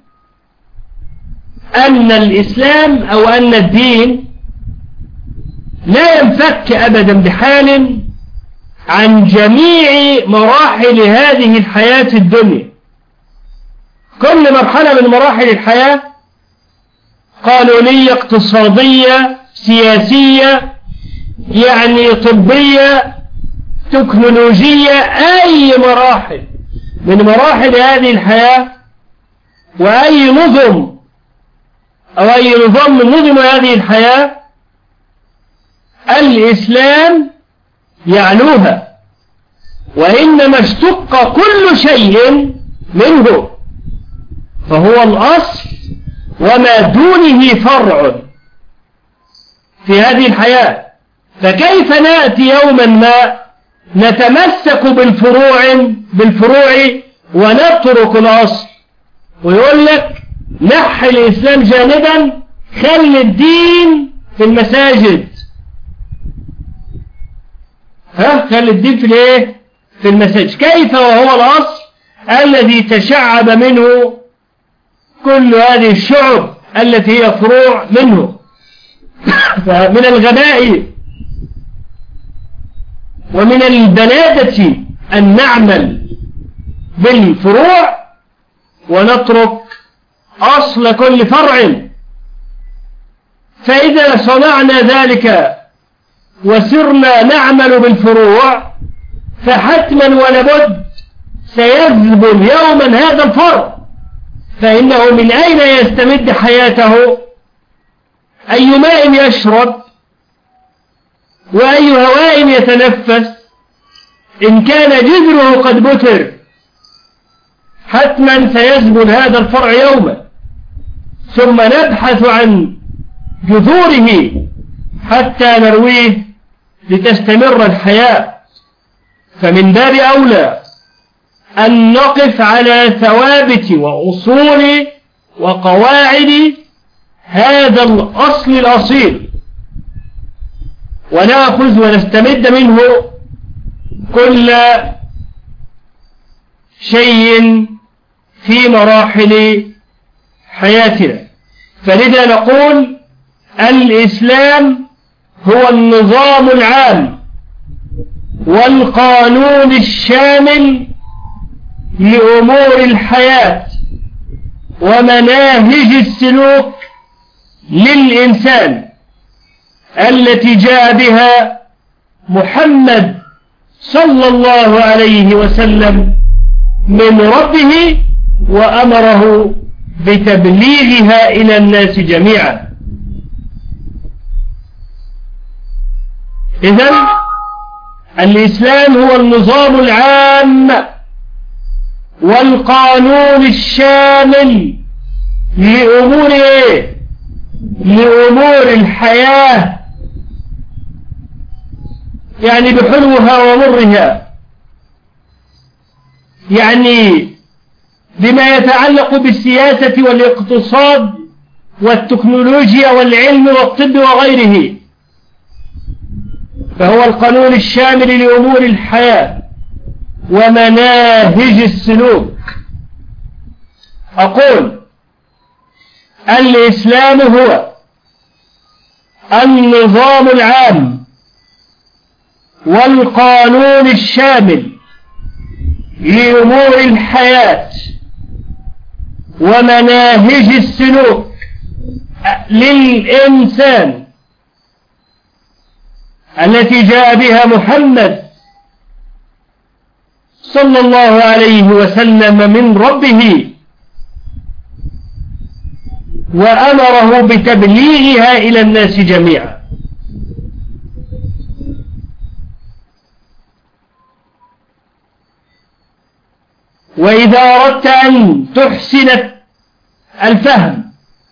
أن الإسلام أو أن الدين لا ينفك أبدا بحال عن جميع مراحل هذه الحياة الدنيا. كل مرحلة من مراحل الحياة، قانونية، اقتصادية، سياسية، يعني طبية، تكنولوجية، أي مراحل من مراحل هذه الحياة وأي نظم أو أي نظام من نظم هذه الحياة، الإسلام يعلوها، وإنما اشتق كل شيء منه، فهو الأصل وما دونه فرع في هذه الحياة. فكيف نأتي يوما ما نتمسك بالفروع بالفروع ونترك الأصل، ويقول لك نحي الإسلام جانبا، خلي الدين في المساجد، ها خلي الدين في الايه؟ في المساجد. كيف وهو الأصل الذي تشعب منه كل هذه الشعب التي هي فروع منه؟ فمن الغباء ومن البلادة أن نعمل بالفروع ونترك أصل كل فرع. فإذا صنعنا ذلك وسرنا نعمل بالفروع، فحتما ولابد سيذبل يوما هذا الفرع، فإنه من أين يستمد حياته؟ أي ماء يشرب وأي هواء يتنفس إن كان جذره قد بتر؟ حتما سيذبل هذا الفرع يوما، ثم نبحث عن جذوره حتى نرويه لتستمر الحياة. فمن باب أولى أن نقف على ثوابت وأصول وقواعد هذا الأصل الأصيل، ونأخذ ونستمد منه كل شيء في مراحل حياتنا. فلذا نقول الإسلام هو النظام العام والقانون الشامل لأمور الحياة ومناهج السلوك للإنسان التي جاء بها محمد صلى الله عليه وسلم من ربه وأمره بتبليغها إلى الناس جميعا. إذن الإسلام هو النظام العام والقانون الشامل لأمور إيه؟ لأمور الحياة، يعني بحلوها ومرها، يعني بما يتعلق بالسياسة والاقتصاد والتكنولوجيا والعلم والطب وغيره، فهو القانون الشامل لأمور الحياة ومناهج السلوك. أقول الإسلام هو النظام العام والقانون الشامل لأمور الحياة ومناهج السلوك للإنسان التي جاء بها محمد صلى الله عليه وسلم من ربه وأمره بتبليغها إلى الناس جميعا. وإذا أردت أن تحسن الفهم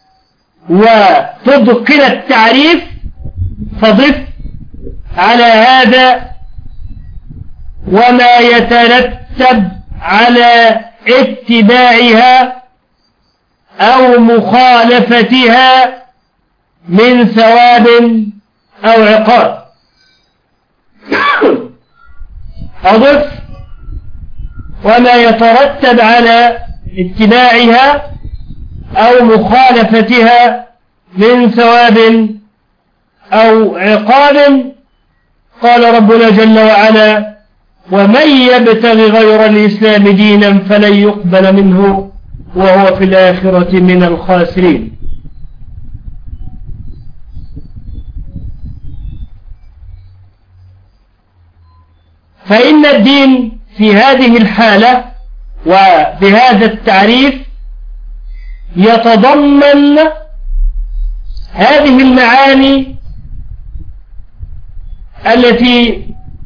وتدقن التعريف فضف على هذا وما يترتب على اتباعها أو مخالفتها من ثواب أو عقاب. أضف وما يترتب على اتباعها أو مخالفتها من ثواب أو عقاب. قال ربنا جل وعلا: ومن يبتغ غير الإسلام دينا فلن يقبل منه وهو في الآخرة من الخاسرين. فإن الدين في هذه الحالة وبهذا التعريف يتضمن هذه المعاني التي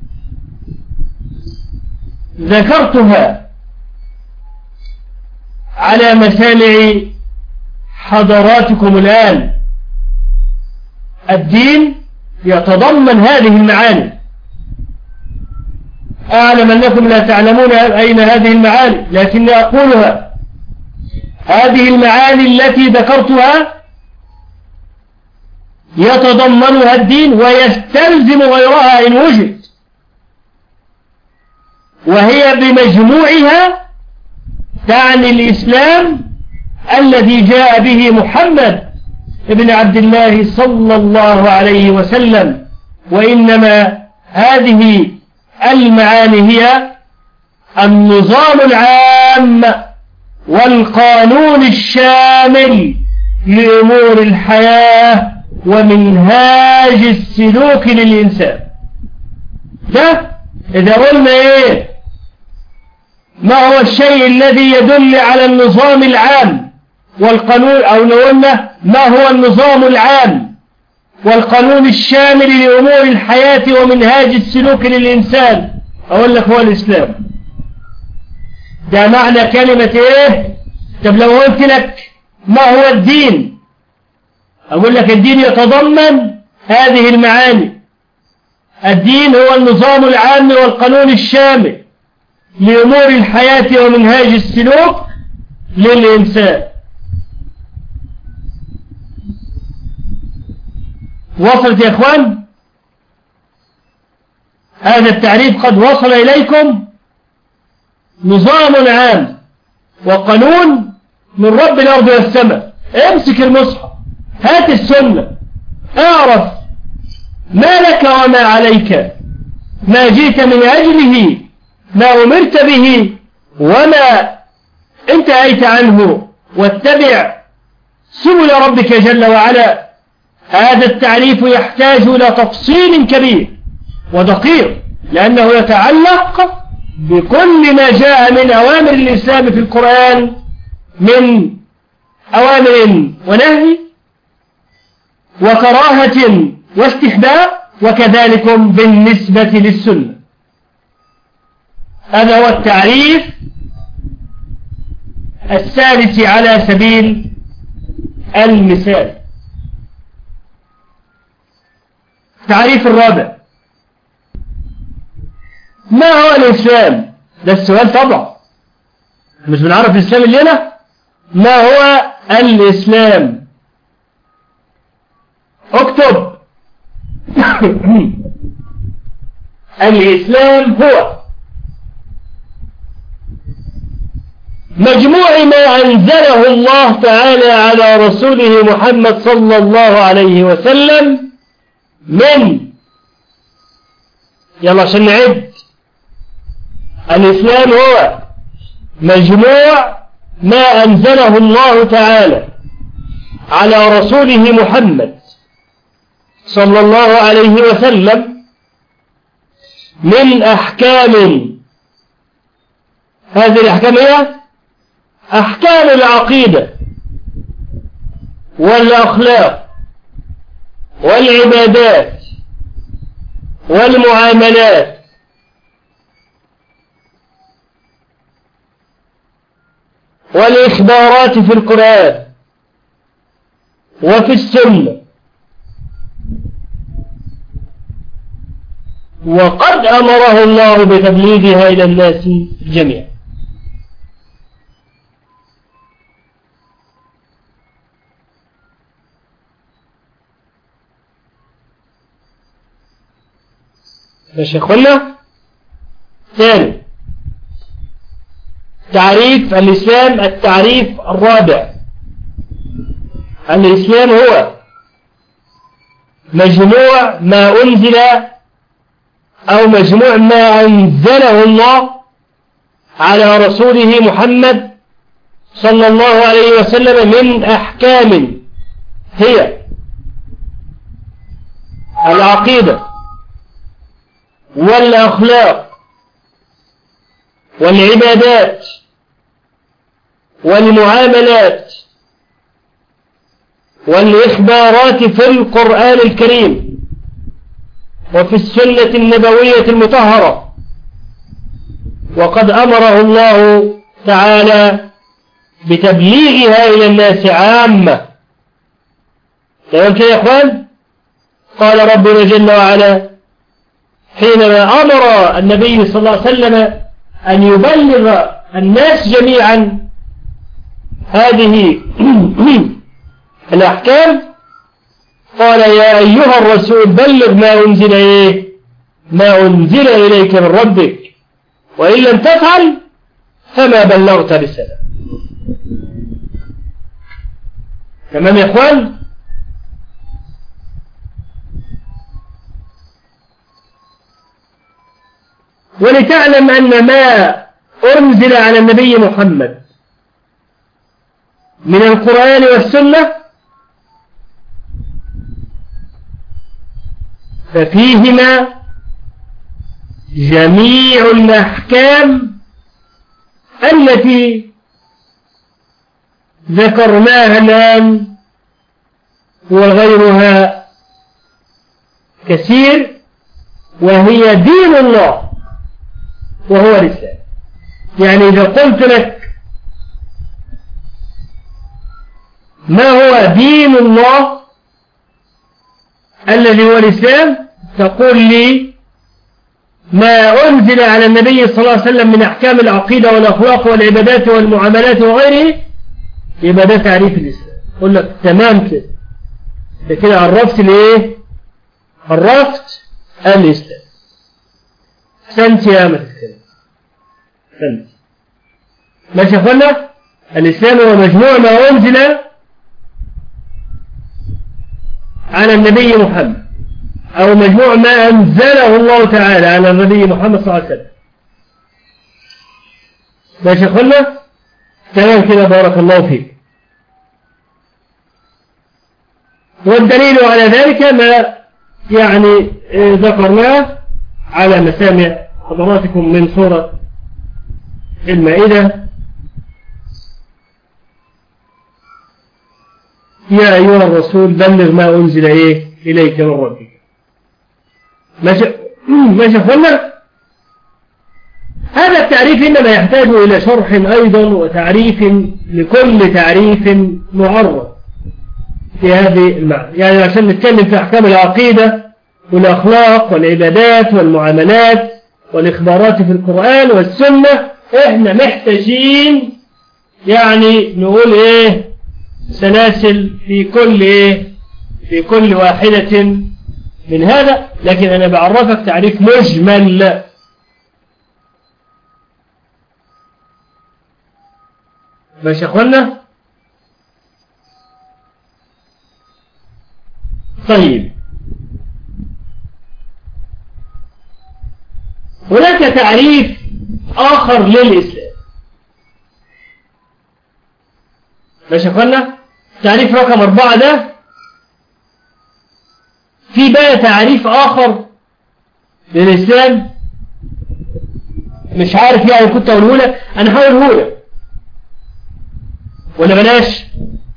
ذكرتها على مسامع حضراتكم الآن. الدين يتضمن هذه المعاني. أعلم أنكم لا تعلمون أين هذه المعاني، لكني أقولها. هذه المعاني التي ذكرتها يتضمنها الدين ويستلزم غيرها إن وجد، وهي بمجموعها تعني الإسلام الذي جاء به محمد ابن عبد الله صلى الله عليه وسلم. وإنما هذه المعاني هي النظام العام والقانون الشامل لأمور الحياة ومنهاج السلوك للإنسان. ده إذا قلنا إيه ما هو الشيء الذي يدل على النظام العام والقانون، أو قلنا ما هو النظام العام والقانون الشامل لأمور الحياة ومنهاج السلوك للإنسان، أقول لك هو الإسلام. ده معنى كلمة إيه؟ طب لو قلت لك ما هو الدين، أقول لك الدين يتضمن هذه المعاني. الدين هو النظام العام والقانون الشامل لأمور الحياة ومنهاج السلوك للإنسان. وصلت يا إخوان؟ هذا التعريف قد وصل إليكم. نظام عام وقانون من رب الأرض والسماء. امسك المصحف، هات السنة، اعرف ما لك وما عليك، ما جئت من أجله، ما أمرت به وما انتهيت عنه، واتبع سبل ربك جل وعلا. هذا التعريف يحتاج إلى تفصيل كبير ودقيق، لأنه يتعلق بكل ما جاء من أوامر الإسلام في القرآن من أوامر ونهي وكراهة واستحباب، وكذلك بالنسبة للسنة. هذا هو التعريف الثالث على سبيل المثال. التعريف الرابع: ما هو الإسلام؟ ده السؤال طبعا، مش بنعرف الإسلام اللي هنا. ما هو الإسلام؟ اكتب. الإسلام هو مجموع ما أنزله الله تعالى على رسوله محمد صلى الله عليه وسلم من، يلا عشان نعد، الإسلام هو مجموع ما أنزله الله تعالى على رسوله محمد صلى الله عليه وسلم من أحكام. هذه الأحكام هي أحكام العقيدة والأخلاق والعبادات والمعاملات والإخبارات في القرآن وفي السنة، وقد أمره الله بتبليغها إلى الناس جميعا. ماشي يا اخوانا. ثاني تعريف الإسلام، التعريف الرابع: الإسلام هو مجموع ما أنزل أو مجموع ما أنزله الله على رسوله محمد صلى الله عليه وسلم من أحكام هي العقيدة والأخلاق والعبادات والمعاملات والإخبارات في القرآن الكريم وفي السنة النبوية المطهرة. وقد أمره الله تعالى بتبليغها إلى الناس عامة. تمام كده يا إخوان؟ قال ربنا جل وعلا حينما أمر النبي صلى الله عليه وسلم أن يبلغ الناس جميعا هذه الأحكام، قال يا أيها الرسول بلغ ما أنزل إيه ما أنزل إليك من ربك وإن لم تفعل فما بلغت رسالة. تمام يا إخوان؟ ولتعلم أن ما أنزل على النبي محمد من القرآن والسنة ففيهما جميع الأحكام التي ذكرناها الآن وغيرها كثير، وهي دين الله وهو الإسلام. يعني إذا قلت لك ما هو دين الله الذي هو الإسلام تقول لي ما أنزل على النبي صلى الله عليه وسلم من أحكام العقيدة والأخلاق والعبادات والمعاملات وغيره، يبقى ده تعريف الإسلام. أقول لك تمام كده، ده كده عرفت ليه؟ عرفت الإسلام. أحسنت يا أمة الكلام، أحسنت. ماشي يا أخوانا؟ الإسلام هو مجموع ما أنزل على النبي محمد أو مجموع ما أنزله الله تعالى على النبي محمد صلى الله عليه وسلم. ماشي يا أخوانا؟ تمام كده، بارك الله فيك. والدليل على ذلك ما يعني ذكرناه على مسامع حضراتكم من سورة المائدة: يا أيها الرسول بلغ ما أنزل إيه إليك من ربك. ماشي ماشي أخوانا؟ هذا التعريف إنما يحتاج إلى شرح أيضا وتعريف لكل تعريف معرض في هذه المعنى. يعني عشان نتكلم في أحكام العقيدة والأخلاق والعبادات والمعاملات والإخبارات في القرآن والسنة إحنا محتاجين يعني نقول إيه سلاسل في كل إيه في كل واحدة من هذا، لكن أنا بعرفك تعريف مجمل. ماشي يا أخوانا؟ طيب، هناك تعريف آخر للإسلام. ماشي يا أخوانا؟ تعريف رقم أربعة ده في بقى تعريف آخر للإسلام، مش عارف يعني كنت أقوله لك، أنا هقوله لك ولا بلاش؟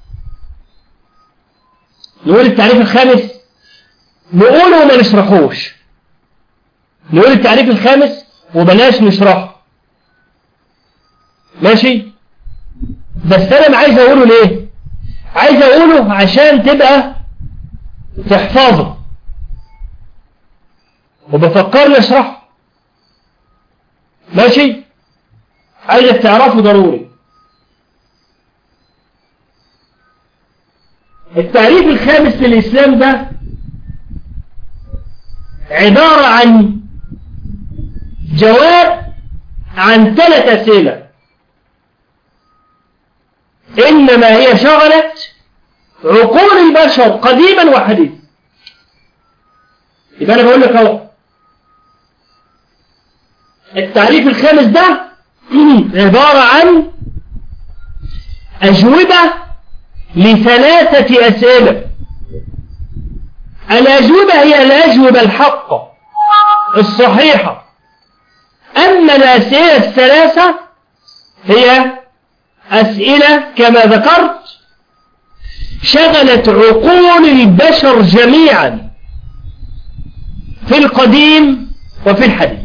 نقول التعريف الخامس نقوله وما نشرحوش. نقول التعريف الخامس وبلاش نشرحه. ماشي؟ بس أنا ما عايز أقوله ليه؟ عايز أقوله عشان تبقى تحفظه وبفكرني أشرحه. ماشي؟ عايزك تعرفه ضروري. التعريف الخامس للإسلام ده عبارة عن جواب عن ثلاث أسئلة إنما هي شغلت عقول البشر قديما وحديثا. يبقى أنا بقول لك أهو التعريف الخامس ده عبارة عن أجوبة لثلاثة أسئلة. الأجوبة هي الأجوبة الحقة الصحيحة، أما الأسئلة الثلاثة هي أسئلة كما ذكرت شغلت عقول البشر جميعا في القديم وفي الحديث.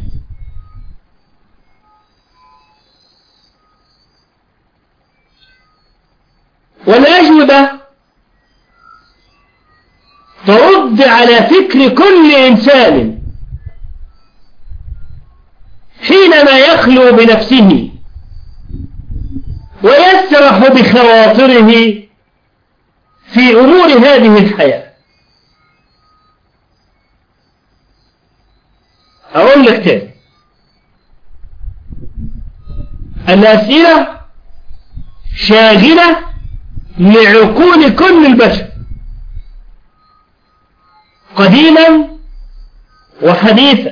والأجوبة ترد على فكر كل إنسان حينما يخلو بنفسه ويسرح بخواطره في أمور هذه الحياة. أقول لك تاني، الأسئلة شاغلة لعقول كل البشر قديما وحديثا،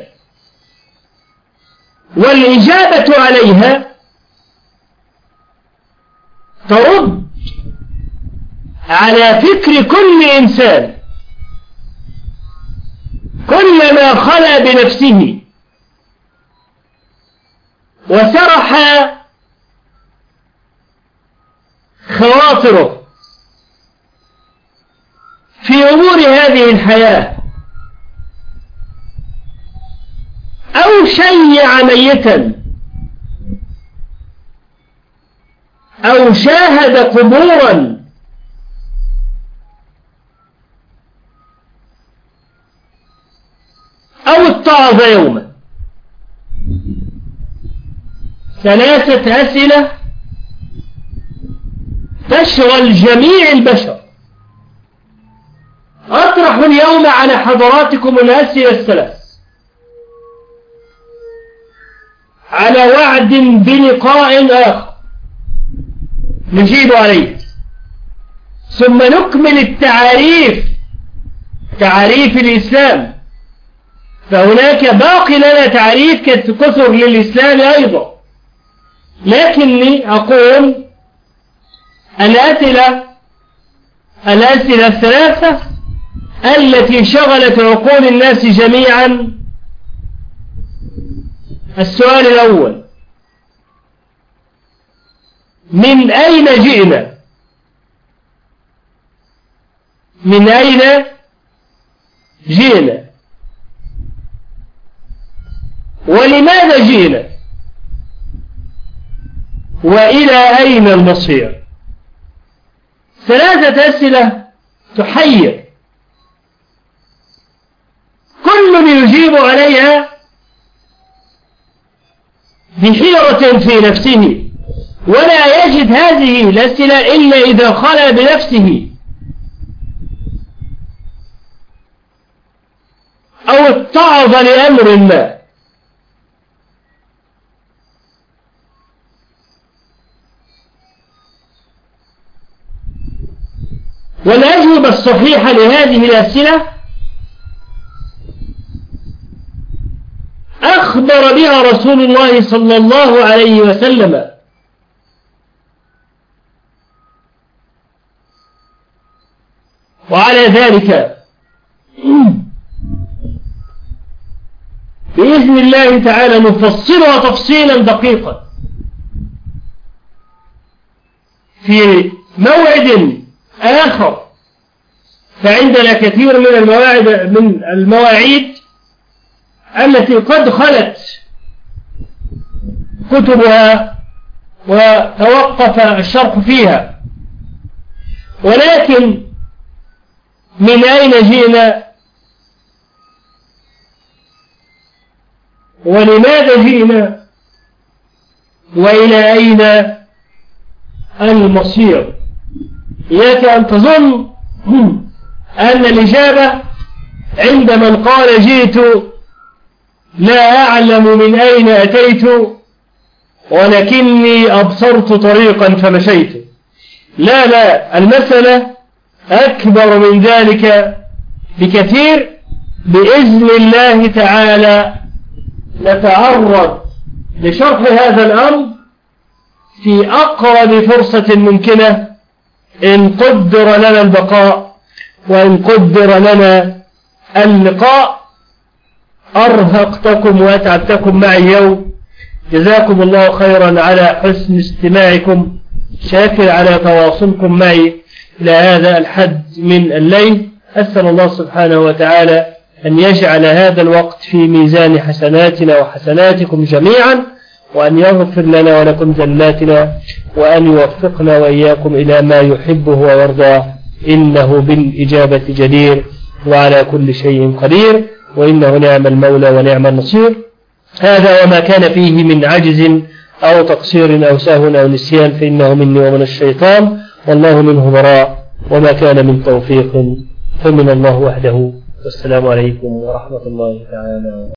والإجابة عليها ترد على فكر كل إنسان كلما خلا بنفسه وسرح خواطره في أمور هذه الحياة أو شيع ميتا أو شاهد قبورا أو اتعظ يوما. ثلاثة أسئلة تشغل جميع البشر. أطرح اليوم على حضراتكم الأسئلة الثلاث على وعد بلقاء آخر نجيب عليه، ثم نكمل التعاريف تعريف الإسلام، فهناك باقي لنا تعريف كثر للإسلام أيضا، لكني أقول الأسئلة الأسئلة الثلاثة التي شغلت عقول الناس جميعا. السؤال الأول: من أين جئنا؟ من أين جئنا؟ ولماذا جئنا؟ وإلى أين المصير؟ ثلاثة أسئلة تحير، كل يجيب عليها بحيرة في نفسه، ولا يجد هذه الأسئلة إلا إذا خلا بنفسه أو اتعظ لأمر ما. والأجوبة الصحيحة لهذه الأسئلة أخبر بها رسول الله صلى الله عليه وسلم، وعلى ذلك بإذن الله تعالى نفصلها تفصيلا دقيقا في موعد آخر، فعندنا كثير من المواعيد من المواعيد التي قد خلت كتبها وتوقف الشرح فيها. ولكن من أين جئنا ولماذا جئنا وإلى أين المصير؟ إياك أن تظن أن الإجابة عند من قال جئت لا أعلم من أين أتيت ولكني أبصرت طريقا فمشيت. لا لا، المسألة أكبر من ذلك بكثير. بإذن الله تعالى نتعرض لشرح هذا الأمر في أقرب فرصة ممكنة إن قدر لنا البقاء وإن قدر لنا اللقاء. أرهقتكم وأتعبتكم معي اليوم، جزاكم الله خيرا على حسن استماعكم، شاكر على تواصلكم معي إلى هذا الحد من الليل. أسأل الله سبحانه وتعالى أن يجعل هذا الوقت في ميزان حسناتنا وحسناتكم جميعا، وأن يغفر لنا ولكم زلاتنا، وأن يوفقنا وإياكم إلى ما يحبه ويرضاه، إنه بالإجابة جدير وعلى كل شيء قدير، وإنه نعم المولى ونعم النصير. هذا وما كان فيه من عجز أو تقصير أو سهو أو نسيان فإنه مني ومن الشيطان، والله منه براء، وما كان من توفيق فمن الله وحده. والسلام عليكم ورحمة الله تعالى.